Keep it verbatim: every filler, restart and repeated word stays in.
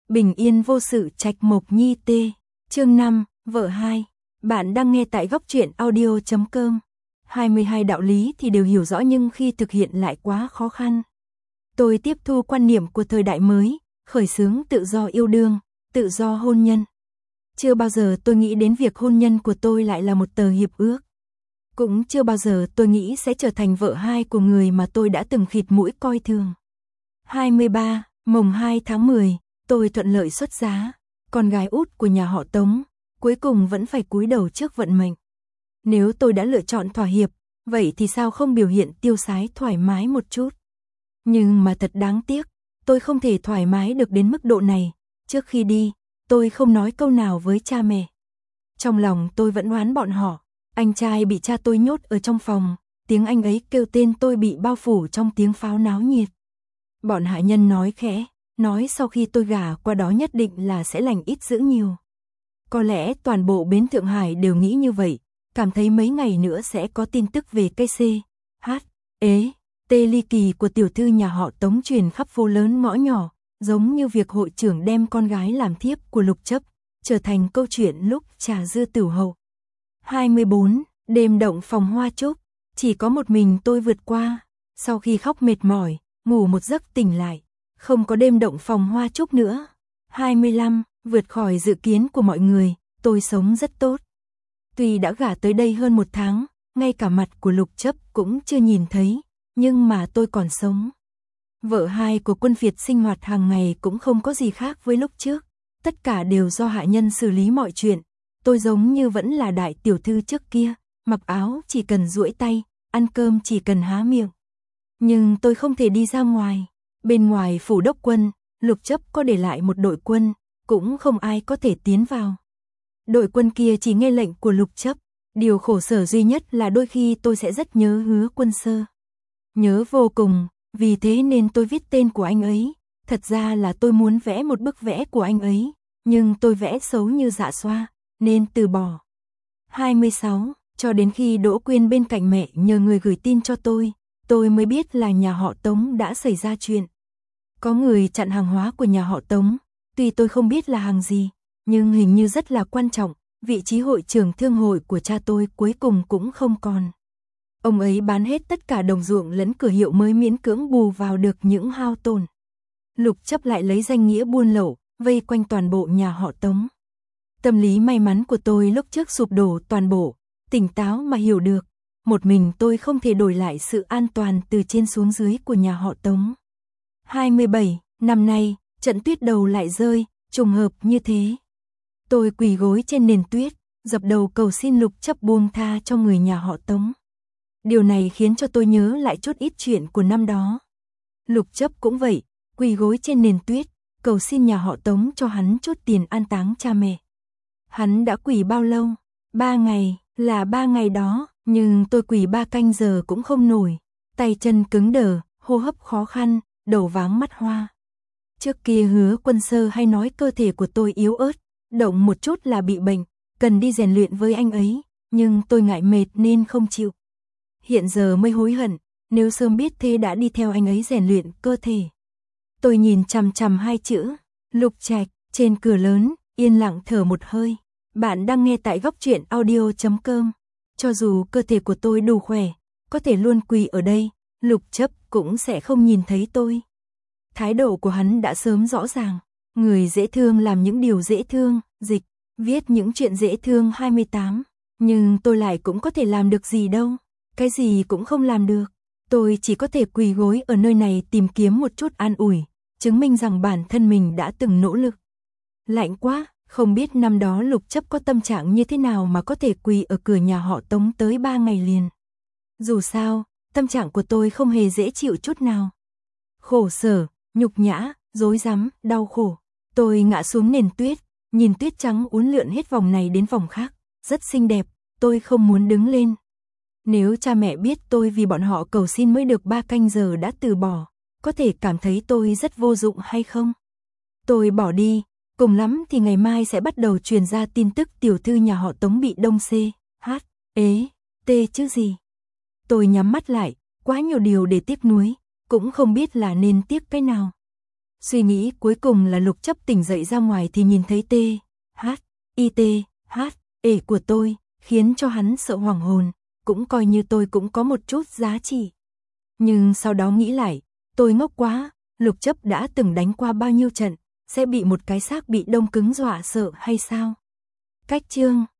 Bình yên vô sự trạch mộc nhi tê. Chương năm, vợ hai. Bạn đang nghe tại góc truyện audio chấm com. hai mươi hai đạo lý thì đều hiểu rõ nhưng khi thực hiện lại quá khó khăn. Tôi tiếp thu quan niệm của thời đại mới, khởi xướng tự do yêu đương, tự do hôn nhân. Chưa bao giờ tôi nghĩ đến việc hôn nhân của tôi lại là một tờ hiệp ước. Cũng chưa bao giờ tôi nghĩ sẽ trở thành vợ hai của người mà tôi đã từng khịt mũi coi thường. hai mươi ba, mồng hai tháng mười, tôi thuận lợi xuất giá. Con gái út của nhà họ Tống, cuối cùng vẫn phải cúi đầu trước vận mệnh. Nếu tôi đã lựa chọn thỏa hiệp, vậy thì sao không biểu hiện tiêu sái thoải mái một chút? Nhưng mà thật đáng tiếc, tôi không thể thoải mái được đến mức độ này. Trước khi đi, tôi không nói câu nào với cha mẹ. Trong lòng tôi vẫn oán bọn họ. Anh trai bị cha tôi nhốt ở trong phòng, tiếng anh ấy kêu tên tôi bị bao phủ trong tiếng pháo náo nhiệt. Bọn hạ nhân nói khẽ, nói sau khi tôi gả qua đó nhất định là sẽ lành ít dữ nhiều. Có lẽ toàn bộ bến Thượng Hải đều nghĩ như vậy, cảm thấy mấy ngày nữa sẽ có tin tức về cây C, H, ế, tê ly kỳ của tiểu thư nhà họ Tống truyền khắp phố lớn ngõ nhỏ, giống như việc hội trưởng đem con gái làm thiếp của Lục Chấp, trở thành câu chuyện lúc trà dư tửu hậu. hai mươi bốn, đêm động phòng hoa trúc, chỉ có một mình tôi vượt qua, sau khi khóc mệt mỏi, ngủ một giấc tỉnh lại, không có đêm động phòng hoa trúc nữa. hai mươi lăm, vượt khỏi dự kiến của mọi người, tôi sống rất tốt. Tuy đã gả tới đây hơn một tháng, ngay cả mặt của Lục Chấp cũng chưa nhìn thấy, nhưng mà tôi còn sống. Vợ hai của Quân Việt sinh hoạt hàng ngày cũng không có gì khác với lúc trước, tất cả đều do hạ nhân xử lý mọi chuyện. Tôi giống như vẫn là đại tiểu thư trước kia, mặc áo chỉ cần duỗi tay, ăn cơm chỉ cần há miệng. Nhưng tôi không thể đi ra ngoài. Bên ngoài phủ đốc quân, Lục Chấp có để lại một đội quân, cũng không ai có thể tiến vào. Đội quân kia chỉ nghe lệnh của Lục Chấp. Điều khổ sở duy nhất là đôi khi tôi sẽ rất nhớ Hứa Quân Sơ. Nhớ vô cùng, vì thế nên tôi viết tên của anh ấy. Thật ra là tôi muốn vẽ một bức vẽ của anh ấy, nhưng tôi vẽ xấu như dạ xoa, nên từ bỏ. hai mươi sáu, cho đến khi Đỗ Quyên bên cạnh mẹ nhờ người gửi tin cho tôi, tôi mới biết là nhà họ Tống đã xảy ra chuyện. Có người chặn hàng hóa của nhà họ Tống, tuy tôi không biết là hàng gì, nhưng hình như rất là quan trọng, vị trí hội trưởng thương hội của cha tôi cuối cùng cũng không còn. Ông ấy bán hết tất cả đồng ruộng lẫn cửa hiệu mới miễn cưỡng bù vào được những hao tổn. Lục Chấp lại lấy danh nghĩa buôn lậu, vây quanh toàn bộ nhà họ Tống. Tâm lý may mắn của tôi lúc trước sụp đổ toàn bộ, tỉnh táo mà hiểu được, một mình tôi không thể đổi lại sự an toàn từ trên xuống dưới của nhà họ Tống. hai mươi bảy, năm nay, trận tuyết đầu lại rơi, trùng hợp như thế. Tôi quỳ gối trên nền tuyết, dập đầu cầu xin Lục Chấp buông tha cho người nhà họ Tống. Điều này khiến cho tôi nhớ lại chút ít chuyện của năm đó. Lục Chấp cũng vậy, quỳ gối trên nền tuyết, cầu xin nhà họ Tống cho hắn chút tiền an táng cha mẹ. Hắn đã quỳ bao lâu? Ba ngày, là ba ngày đó, nhưng tôi quỳ ba canh giờ cũng không nổi. Tay chân cứng đờ, hô hấp khó khăn, đầu váng mắt hoa. Trước kia Hứa Quân Sơ hay nói cơ thể của tôi yếu ớt, động một chút là bị bệnh, cần đi rèn luyện với anh ấy, nhưng tôi ngại mệt nên không chịu. Hiện giờ mới hối hận, nếu sớm biết thế đã đi theo anh ấy rèn luyện cơ thể. Tôi nhìn chằm chằm hai chữ, Lục Trạch, trên cửa lớn, yên lặng thở một hơi. Bạn đang nghe tại góc truyện audio chấm com. Cho dù cơ thể của tôi đủ khỏe, có thể luôn quỳ ở đây, Lục Chấp cũng sẽ không nhìn thấy tôi. Thái độ của hắn đã sớm rõ ràng. Người dễ thương làm những điều dễ thương, dịch, viết những chuyện dễ thương. hai mươi tám. Nhưng tôi lại cũng có thể làm được gì đâu. Cái gì cũng không làm được. Tôi chỉ có thể quỳ gối ở nơi này tìm kiếm một chút an ủi, chứng minh rằng bản thân mình đã từng nỗ lực. Lạnh quá, không biết năm đó Lục Chấp có tâm trạng như thế nào mà có thể quỳ ở cửa nhà họ Tống tới ba ngày liền. Dù sao, tâm trạng của tôi không hề dễ chịu chút nào. Khổ sở, nhục nhã, rối rắm, đau khổ. Tôi ngã xuống nền tuyết, nhìn tuyết trắng uốn lượn hết vòng này đến vòng khác, rất xinh đẹp, tôi không muốn đứng lên. Nếu cha mẹ biết tôi vì bọn họ cầu xin mới được ba canh giờ đã từ bỏ, có thể cảm thấy tôi rất vô dụng hay không? Tôi bỏ đi, cùng lắm thì ngày mai sẽ bắt đầu truyền ra tin tức tiểu thư nhà họ Tống bị đông C, H, ế, T chứ gì. Tôi nhắm mắt lại, quá nhiều điều để tiếc nuối, cũng không biết là nên tiếc cái nào. Suy nghĩ cuối cùng là Lục Chấp tỉnh dậy ra ngoài thì nhìn thấy T, H, I T, H, E của tôi, khiến cho hắn sợ hoảng hồn, cũng coi như tôi cũng có một chút giá trị. Nhưng sau đó nghĩ lại, tôi ngốc quá, Lục Chấp đã từng đánh qua bao nhiêu trận, sẽ bị một cái xác bị đông cứng dọa sợ hay sao? Cách chương